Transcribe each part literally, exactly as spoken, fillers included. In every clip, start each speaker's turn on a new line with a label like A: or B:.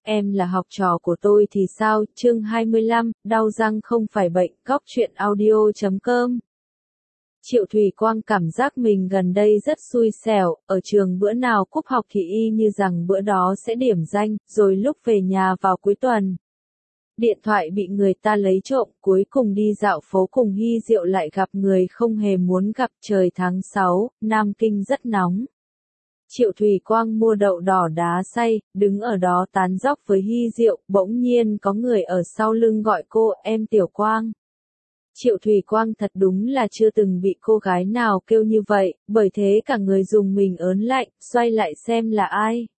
A: Em là học trò của tôi thì sao? Chương hai mươi lăm, đau răng không phải bệnh. Góc truyện audio chấm com. Triệu Thùy Quang cảm giác mình gần đây rất xui xẻo, ở trường bữa nào cúp học thì y như rằng bữa đó sẽ điểm danh, rồi lúc về nhà vào cuối tuần. Điện thoại bị người ta lấy trộm, cuối cùng đi dạo phố cùng Hy Diệu lại gặp người không hề muốn gặp. Trời tháng sáu, Nam Kinh rất nóng. Triệu Thùy Quang mua đậu đỏ đá xay, đứng ở đó tán dóc với Hy Diệu, bỗng nhiên có người ở sau lưng gọi cô, em Tiểu Quang. Triệu Thùy Quang thật đúng là chưa từng bị cô gái nào kêu như vậy, bởi thế cả người dùng mình ớn lạnh, xoay lại xem là ai.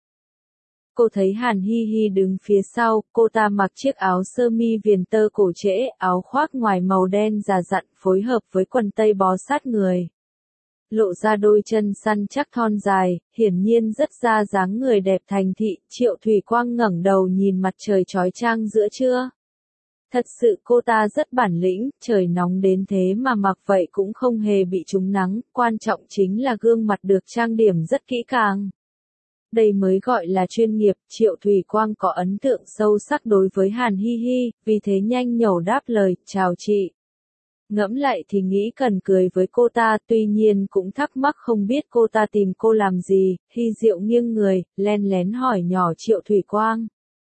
A: Cô thấy Hàn Hi Hi đứng phía sau, cô ta mặc chiếc áo sơ mi viền tơ cổ trễ, áo khoác ngoài màu đen già dặn phối hợp với quần tây bó sát người. Lộ ra đôi chân săn chắc thon dài, hiển nhiên rất ra dáng người đẹp thành thị. Triệu Thùy Quang ngẩng đầu nhìn mặt trời chói chang giữa trưa. Thật sự cô ta rất bản lĩnh, trời nóng đến thế mà mặc vậy cũng không hề bị trúng nắng, quan trọng chính là gương mặt được trang điểm rất kỹ càng. Đây mới gọi là chuyên nghiệp. Triệu Thùy Quang có ấn tượng sâu sắc đối với Hàn Hi Hi, vì thế nhanh nhẩu đáp lời, chào chị. Ngẫm lại thì nghĩ cần cười với cô ta, tuy nhiên cũng thắc mắc không biết cô ta tìm cô làm gì. Hy Diệu nghiêng người, len lén hỏi nhỏ Triệu Thùy Quang.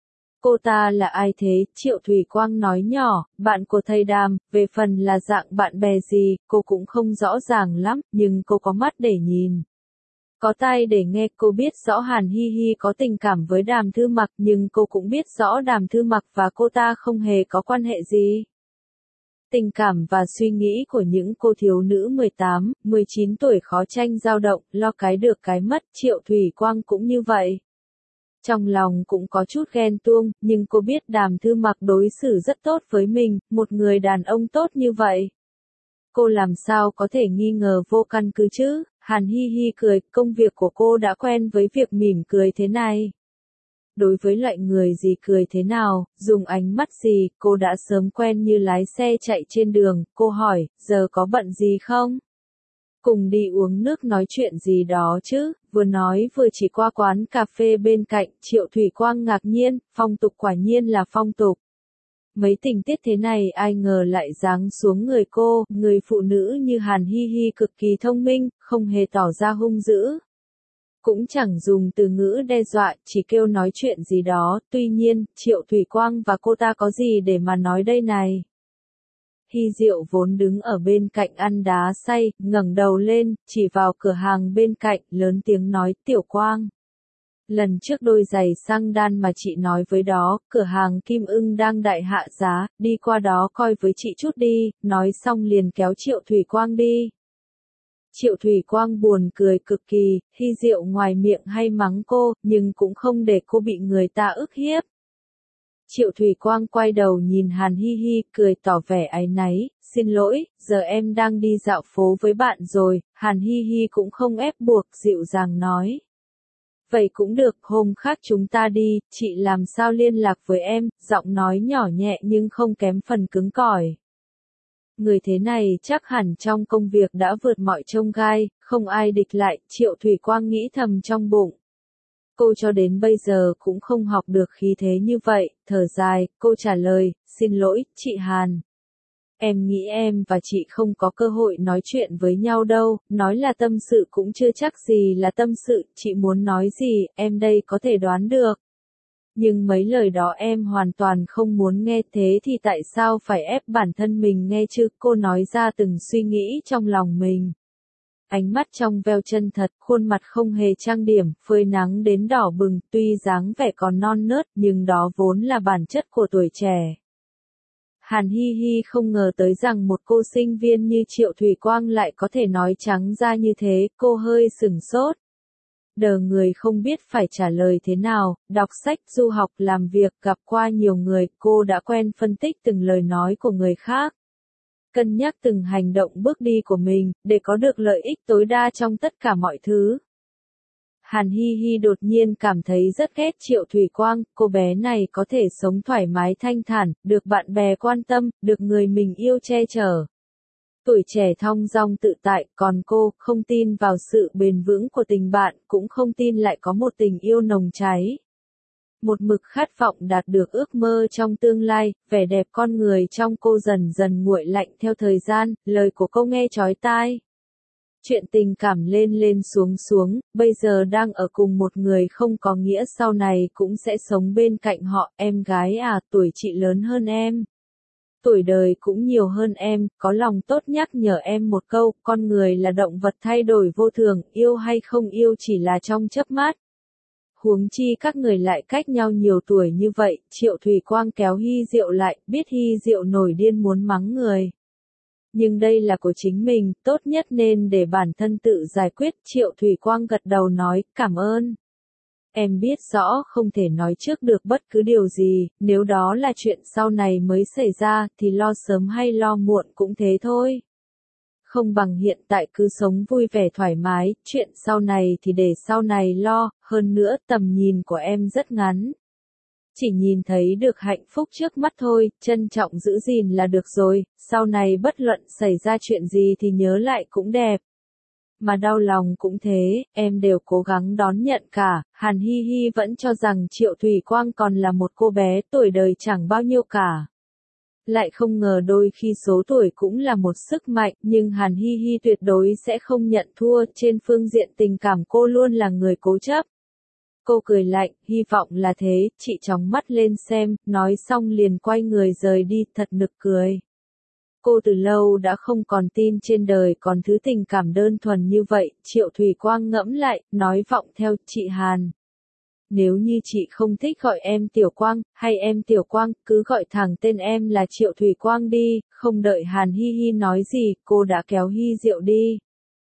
A: Cô ta là ai thế? Triệu Thùy Quang nói nhỏ, bạn của thầy Đàm, về phần là dạng bạn bè gì, cô cũng không rõ ràng lắm, nhưng cô có mắt để nhìn. Có tai để nghe. Cô biết rõ Hàn Hi Hi có tình cảm với Đàm Thư Mặc, nhưng cô cũng biết rõ Đàm Thư Mặc và cô ta không hề có quan hệ gì. Tình cảm và suy nghĩ của những cô thiếu nữ mười tám, mười chín tuổi khó tranh dao động, lo cái được cái mất. Triệu Thùy Quang cũng như vậy. Trong lòng cũng có chút ghen tuông, nhưng cô biết Đàm Thư Mặc đối xử rất tốt với mình, một người đàn ông tốt như vậy. Cô làm sao có thể nghi ngờ vô căn cứ chứ? Hàn Hi Hi cười, công việc của cô đã quen với việc mỉm cười thế này. Đối với loại người gì cười thế nào, dùng ánh mắt gì, cô đã sớm quen như lái xe chạy trên đường. Cô hỏi, giờ có bận gì không? Cùng đi uống nước nói chuyện gì đó chứ? Vừa nói vừa chỉ qua quán cà phê bên cạnh. Triệu Thùy Quang ngạc nhiên, phong tục quả nhiên là phong tục. Mấy tình tiết thế này ai ngờ lại giáng xuống người cô. Người phụ nữ như Hàn Hi Hi cực kỳ thông minh, không hề tỏ ra hung dữ. Cũng chẳng dùng từ ngữ đe dọa, chỉ kêu nói chuyện gì đó. Tuy nhiên, Triệu Thùy Quang và cô ta có gì để mà nói đây này? Hy Diệu vốn đứng ở bên cạnh ăn đá xay, ngẩng đầu lên, chỉ vào cửa hàng bên cạnh, lớn tiếng nói, Tiểu Quang. Lần trước đôi giày xăng đan mà chị nói với đó, cửa hàng Kim Ưng đang đại hạ giá, đi qua đó coi với chị chút đi. Nói xong liền kéo Triệu Thùy Quang đi. Triệu Thùy Quang buồn cười cực kỳ, Hy Diệu ngoài miệng hay mắng cô, nhưng cũng không để cô bị người ta ức hiếp. Triệu Thùy Quang quay đầu nhìn Hàn Hi Hi, cười tỏ vẻ áy náy, xin lỗi, giờ em đang đi dạo phố với bạn rồi. Hàn Hi Hi cũng không ép buộc, dịu dàng nói. Vậy cũng được, hôm khác chúng ta đi, chị làm sao liên lạc với em, giọng nói nhỏ nhẹ nhưng không kém phần cứng cỏi. Người thế này chắc hẳn trong công việc đã vượt mọi chông gai, không ai địch lại. Triệu Thùy Quang nghĩ thầm trong bụng. Cô cho đến bây giờ cũng không học được khí thế như vậy. Thở dài, cô trả lời, xin lỗi, chị Hàn. Em nghĩ em và chị không có cơ hội nói chuyện với nhau đâu, nói là tâm sự cũng chưa chắc gì là tâm sự, chị muốn nói gì, em đây có thể đoán được. Nhưng mấy lời đó em hoàn toàn không muốn nghe, thế thì tại sao phải ép bản thân mình nghe chứ? Cô nói ra từng suy nghĩ trong lòng mình. Ánh mắt trong veo chân thật, khuôn mặt không hề trang điểm, phơi nắng đến đỏ bừng, tuy dáng vẻ còn non nớt, nhưng đó vốn là bản chất của tuổi trẻ. Hàn Hi Hi không ngờ tới rằng một cô sinh viên như Triệu Thùy Quang lại có thể nói trắng ra như thế, cô hơi sửng sốt. Đờ người không biết phải trả lời thế nào, đọc sách, du học, làm việc, gặp qua nhiều người, cô đã quen phân tích từng lời nói của người khác. Cân nhắc từng hành động bước đi của mình, để có được lợi ích tối đa trong tất cả mọi thứ. Hàn Hi Hi đột nhiên cảm thấy rất ghét Triệu Thùy Quang, cô bé này có thể sống thoải mái thanh thản, được bạn bè quan tâm, được người mình yêu che chở. Tuổi trẻ thong dong tự tại, còn cô, không tin vào sự bền vững của tình bạn, cũng không tin lại có một tình yêu nồng cháy. một mực khát vọng đạt được ước mơ trong tương lai, vẻ đẹp con người trong cô dần dần nguội lạnh theo thời gian, lời của cô nghe chói tai. Chuyện tình cảm lên lên xuống xuống, bây giờ đang ở cùng một người không có nghĩa sau này cũng sẽ sống bên cạnh họ, em gái à, tuổi chị lớn hơn em. Tuổi đời cũng nhiều hơn em, có lòng tốt nhắc nhở em một câu, con người là động vật thay đổi vô thường, yêu hay không yêu chỉ là trong chớp mắt. Huống chi các người lại cách nhau nhiều tuổi như vậy, Triệu Thùy Quang kéo Hy Diệu lại, biết Hy Diệu nổi điên muốn mắng người. Nhưng đây là của chính mình, tốt nhất nên để bản thân tự giải quyết, Triệu Thùy Quang gật đầu nói, cảm ơn. Em biết rõ không thể nói trước được bất cứ điều gì, nếu đó là chuyện sau này mới xảy ra, thì lo sớm hay lo muộn cũng thế thôi. Không bằng hiện tại cứ sống vui vẻ thoải mái, chuyện sau này thì để sau này lo, hơn nữa tầm nhìn của em rất ngắn. Chỉ nhìn thấy được hạnh phúc trước mắt thôi, trân trọng giữ gìn là được rồi, sau này bất luận xảy ra chuyện gì thì nhớ lại cũng đẹp. Mà đau lòng cũng thế, em đều cố gắng đón nhận cả, Hàn Hi Hi vẫn cho rằng Triệu Thùy Quang còn là một cô bé tuổi đời chẳng bao nhiêu cả. Lại không ngờ đôi khi số tuổi cũng là một sức mạnh, nhưng Hàn Hi Hi tuyệt đối sẽ không nhận thua, trên phương diện tình cảm cô luôn là người cố chấp. Cô cười lạnh, hy vọng là thế, chị chóng mắt lên xem, nói xong liền quay người rời đi, thật nực cười. Cô từ lâu đã không còn tin trên đời còn thứ tình cảm đơn thuần như vậy, Triệu Thùy Quang ngẫm lại, nói vọng theo, chị Hàn. Nếu như chị không thích gọi em Tiểu Quang, hay em Tiểu Quang, cứ gọi thẳng tên em là Triệu Thùy Quang đi, không đợi Hàn Hi Hi nói gì, cô đã kéo Hy Diệu đi.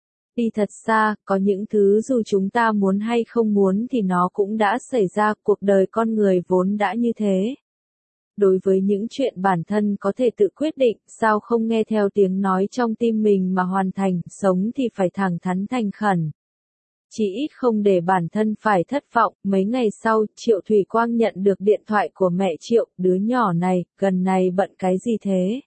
A: Đi thật xa, có những thứ dù chúng ta muốn hay không muốn thì nó cũng đã xảy ra, cuộc đời con người vốn đã như thế. Đối với những chuyện bản thân có thể tự quyết định, sao không nghe theo tiếng nói trong tim mình mà hoàn thành, sống thì phải thẳng thắn thành khẩn. Chỉ ít không để bản thân phải thất vọng, mấy ngày sau, Triệu Thùy Quang nhận được điện thoại của mẹ Triệu, đứa nhỏ này, gần này bận cái gì thế?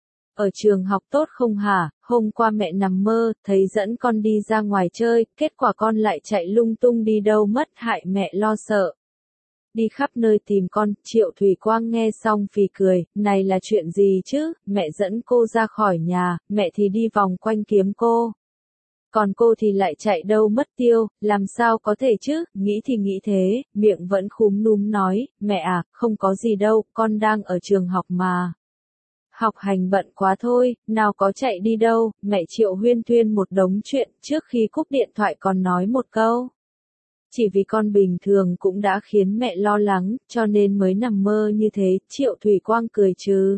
A: Ở trường học tốt không hả? Hôm qua mẹ nằm mơ, thấy dẫn con đi ra ngoài chơi, kết quả con lại chạy lung tung đi đâu mất, hại mẹ lo sợ. Đi khắp nơi tìm con, Triệu Thùy Quang nghe xong phì cười, này là chuyện gì chứ, mẹ dẫn cô ra khỏi nhà, mẹ thì đi vòng quanh kiếm cô. Còn cô thì lại chạy đâu mất tiêu, làm sao có thể chứ, nghĩ thì nghĩ thế, miệng vẫn khúm núm nói, mẹ à, không có gì đâu, con đang ở trường học mà. Học hành bận quá thôi, nào có chạy đi đâu, mẹ Triệu huyên thuyên một đống chuyện, trước khi cúp điện thoại còn nói một câu. Chỉ vì con bình thường cũng đã khiến mẹ lo lắng, cho nên mới nằm mơ như thế, Triệu Thùy Quang cười trừ.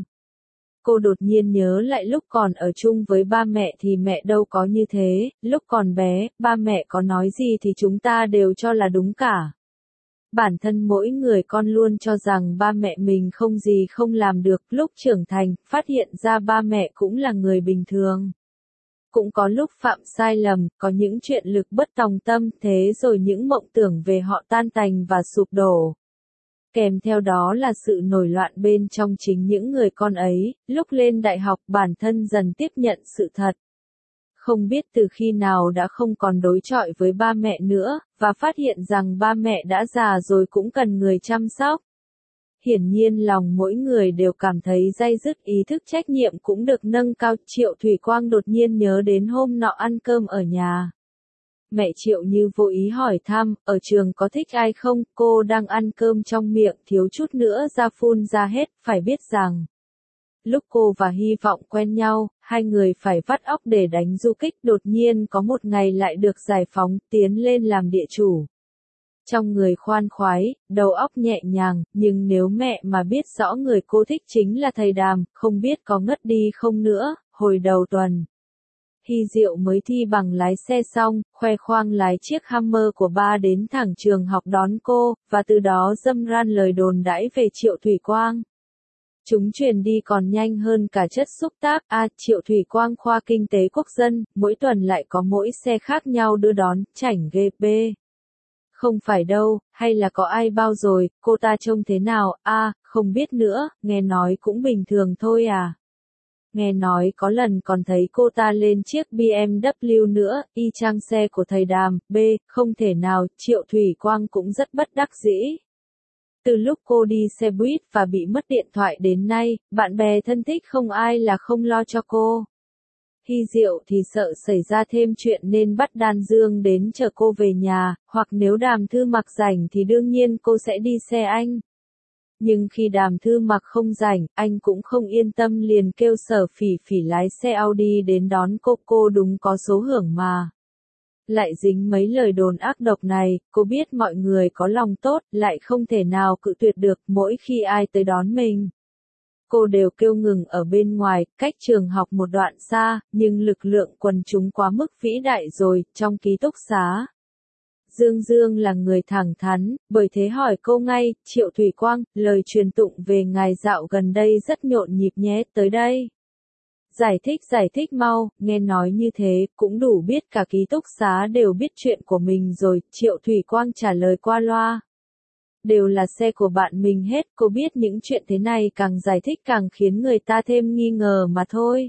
A: Cô đột nhiên nhớ lại lúc còn ở chung với ba mẹ thì mẹ đâu có như thế, lúc còn bé, ba mẹ có nói gì thì chúng ta đều cho là đúng cả. Bản thân mỗi người con luôn cho rằng ba mẹ mình không gì không làm được, lúc trưởng thành, phát hiện ra ba mẹ cũng là người bình thường. Cũng có lúc phạm sai lầm, có những chuyện lực bất tòng tâm, thế rồi những mộng tưởng về họ tan tành và sụp đổ. Kèm theo đó là sự nổi loạn bên trong chính những người con ấy, lúc lên đại học bản thân dần tiếp nhận sự thật. Không biết từ khi nào đã không còn đối chọi với ba mẹ nữa, và phát hiện rằng ba mẹ đã già rồi cũng cần người chăm sóc. Hiển nhiên lòng mỗi người đều cảm thấy day dứt, ý thức trách nhiệm cũng được nâng cao. Triệu Thùy Quang đột nhiên nhớ đến hôm nọ ăn cơm ở nhà. Mẹ Triệu như vô ý hỏi thăm, ở trường có thích ai không, cô đang ăn cơm trong miệng thiếu chút nữa ra phun ra hết, phải biết rằng. Lúc cô và Hy vọng quen nhau, hai người phải vắt óc để đánh du kích, đột nhiên có một ngày lại được giải phóng, tiến lên làm địa chủ. Trong người khoan khoái, đầu óc nhẹ nhàng, nhưng nếu mẹ mà biết rõ người cô thích chính là thầy Đàm, không biết có ngất đi không nữa. Hồi đầu tuần, Hy Diệu mới thi bằng lái xe xong, khoe khoang lái chiếc Hammer của ba đến thẳng trường học đón cô, và từ đó dâm ran lời đồn đãi về Triệu Thùy Quang. Chúng truyền đi còn nhanh hơn cả chất xúc tác, a à, Triệu Thùy Quang khoa kinh tế quốc dân, mỗi tuần lại có mỗi xe khác nhau đưa đón, chảnh ghê bê. Không phải đâu, hay là có ai bao rồi, cô ta trông thế nào, a à, không biết nữa, nghe nói cũng bình thường thôi à. Nghe nói có lần còn thấy cô ta lên chiếc bê em vê nữa, y chang xe của thầy Đàm, b, không thể nào, Triệu Thùy Quang cũng rất bất đắc dĩ. Từ lúc cô đi xe buýt và bị mất điện thoại đến nay, bạn bè thân thích không ai là không lo cho cô. Hy Diệu thì sợ xảy ra thêm chuyện nên bắt Đan Dương đến chở cô về nhà, hoặc nếu Đàm Thư Mặc rảnh thì đương nhiên cô sẽ đi xe anh. Nhưng khi Đàm Thư Mặc không rảnh, anh cũng không yên tâm liền kêu Sở Phỉ Phỉ lái xe Audi đến đón cô, cô đúng có số hưởng mà. Lại dính mấy lời đồn ác độc này, cô biết mọi người có lòng tốt, lại không thể nào cự tuyệt được mỗi khi ai tới đón mình. Cô đều kêu ngừng ở bên ngoài, cách trường học một đoạn xa, nhưng lực lượng quần chúng quá mức vĩ đại rồi, trong ký túc xá. Dương Dương là người thẳng thắn, bởi thế hỏi cô ngay, Triệu Thủy Quang, lời truyền tụng về ngài dạo gần đây rất nhộn nhịp nhé, tới đây. Giải thích giải thích mau, nghe nói như thế, cũng đủ biết cả ký túc xá đều biết chuyện của mình rồi, Triệu Thủy Quang trả lời qua loa. Đều là xe của bạn mình hết, cô biết những chuyện thế này càng giải thích càng khiến người ta thêm nghi ngờ mà thôi.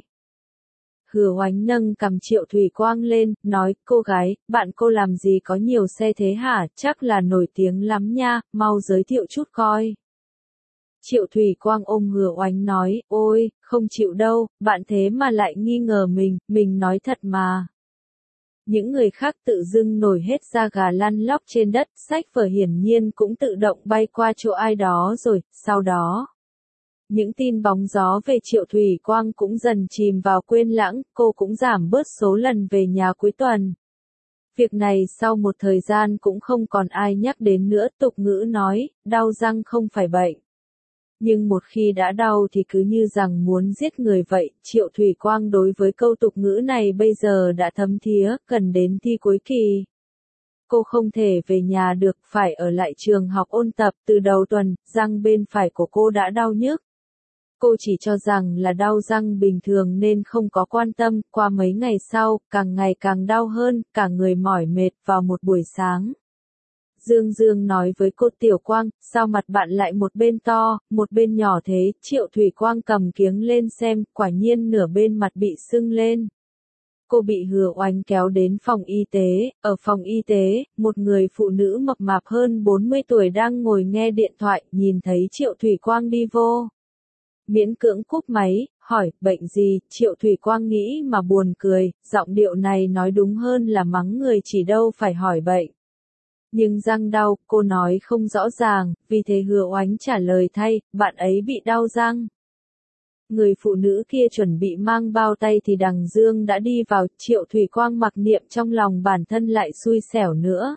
A: Hứa Oánh nâng cầm Triệu Thủy Quang lên, nói, cô gái, bạn cô làm gì có nhiều xe thế hả, chắc là nổi tiếng lắm nha, mau giới thiệu chút coi. Triệu Thủy Quang ôm Hứa Oánh nói, ôi, không chịu đâu, bạn thế mà lại nghi ngờ mình, mình nói thật mà. Những người khác tự dưng nổi hết da gà lăn lóc trên đất, sách vở hiển nhiên cũng tự động bay qua chỗ ai đó rồi, sau đó. Những tin bóng gió về Triệu Thủy Quang cũng dần chìm vào quên lãng, cô cũng giảm bớt số lần về nhà cuối tuần. Việc này sau một thời gian cũng không còn ai nhắc đến nữa, tục ngữ nói, đau răng không phải bệnh. Nhưng một khi đã đau thì cứ như rằng muốn giết người vậy, Triệu Thủy Quang đối với câu tục ngữ này bây giờ đã thấm thía, cần đến thi cuối kỳ. Cô không thể về nhà được, phải ở lại trường học ôn tập, từ đầu tuần, răng bên phải của cô đã đau nhức. Cô chỉ cho rằng là đau răng bình thường nên không có quan tâm, qua mấy ngày sau, càng ngày càng đau hơn, cả người mỏi mệt vào một buổi sáng. Dương Dương nói với cô Tiểu Quang, sao mặt bạn lại một bên to, một bên nhỏ thế, Triệu Thủy Quang cầm kiếng lên xem, quả nhiên nửa bên mặt bị sưng lên. Cô bị Hứa Oánh kéo đến phòng y tế, ở phòng y tế, một người phụ nữ mập mạp hơn bốn mươi tuổi đang ngồi nghe điện thoại, nhìn thấy Triệu Thủy Quang đi vô. Miễn cưỡng cúp máy, hỏi, bệnh gì, Triệu Thủy Quang nghĩ mà buồn cười, giọng điệu này nói đúng hơn là mắng người chỉ đâu phải hỏi bệnh. Nhưng răng đau, cô nói không rõ ràng, vì thế Hứa Oánh trả lời thay, bạn ấy bị đau răng. Người phụ nữ kia chuẩn bị mang bao tay thì Đằng Dương đã đi vào, Triệu Thủy Quang mặc niệm trong lòng bản thân lại xui xẻo nữa.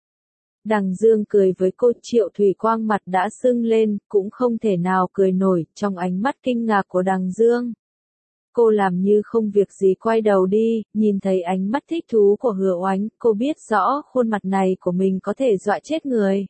A: Đằng Dương cười với cô, Triệu Thủy Quang mặt đã sưng lên, cũng không thể nào cười nổi, trong ánh mắt kinh ngạc của Đằng Dương. Cô làm như không việc gì quay đầu đi, nhìn thấy ánh mắt thích thú của Hứa Oánh, cô biết rõ khuôn mặt này của mình có thể dọa chết người.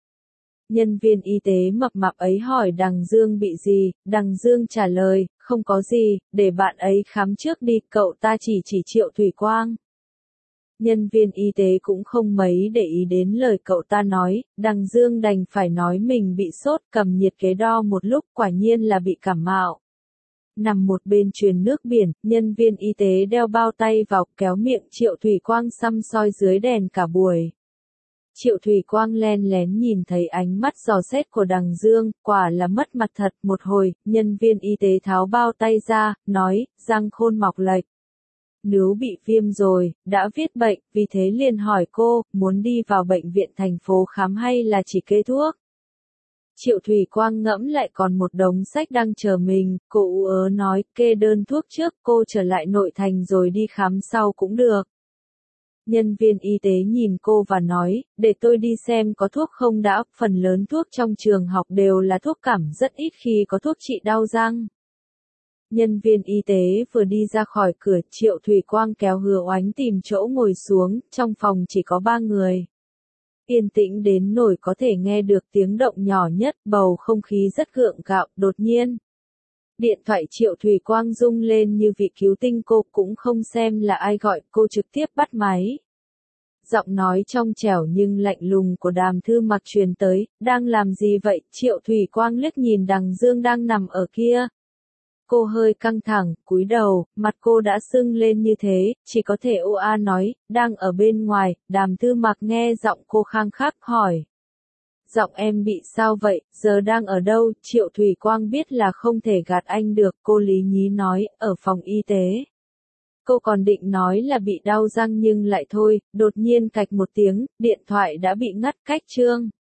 A: Nhân viên y tế mập mạp ấy hỏi Đằng Dương bị gì, Đằng Dương trả lời, không có gì, để bạn ấy khám trước đi, cậu ta chỉ chỉ Triệu Thủy Quang. Nhân viên y tế cũng không mấy để ý đến lời cậu ta nói, Đằng Dương đành phải nói mình bị sốt, cầm nhiệt kế đo một lúc, quả nhiên là bị cảm mạo. Nằm một bên truyền nước biển, nhân viên y tế đeo bao tay vào, kéo miệng Triệu Thủy Quang xăm soi dưới đèn cả buổi. Triệu Thủy Quang len lén nhìn thấy ánh mắt dò xét của Đằng Dương, quả là mất mặt thật, một hồi, nhân viên y tế tháo bao tay ra, nói, răng khôn mọc lệch. Nếu bị viêm rồi, đã viết bệnh, vì thế liền hỏi cô, muốn đi vào bệnh viện thành phố khám hay là chỉ kê thuốc. Triệu Thủy Quang ngẫm lại còn một đống sách đang chờ mình, cô ú ớ nói, kê đơn thuốc trước, cô trở lại nội thành rồi đi khám sau cũng được. Nhân viên y tế nhìn cô và nói, để tôi đi xem có thuốc không đã, phần lớn thuốc trong trường học đều là thuốc cảm, rất ít khi có thuốc trị đau răng. Nhân viên y tế vừa đi ra khỏi cửa, Triệu Thủy Quang kéo Hứa Oánh tìm chỗ ngồi xuống, trong phòng chỉ có ba người. Yên tĩnh đến nỗi có thể nghe được tiếng động nhỏ nhất, bầu không khí rất gượng gạo, đột nhiên. Điện thoại Triệu Thủy Quang rung lên như vị cứu tinh, cô cũng không xem là ai gọi, cô trực tiếp bắt máy. Giọng nói trong trẻo nhưng lạnh lùng của Đàm Thư Mặc truyền tới, đang làm gì vậy? Triệu Thủy Quang liếc nhìn Đằng Dương đang nằm ở kia. Cô hơi căng thẳng, cúi đầu, mặt cô đã sưng lên như thế, chỉ có thể ô a nói, đang ở bên ngoài. Đàm Thư Mặc nghe giọng cô khang khắc hỏi. giọng em bị sao vậy, giờ đang ở đâu? Triệu Thủy Quang biết là không thể gạt anh được, cô lý nhí nói, ở phòng y tế. Cô còn định nói là bị đau răng nhưng lại thôi, đột nhiên cạch một tiếng, điện thoại đã bị ngắt cách chương.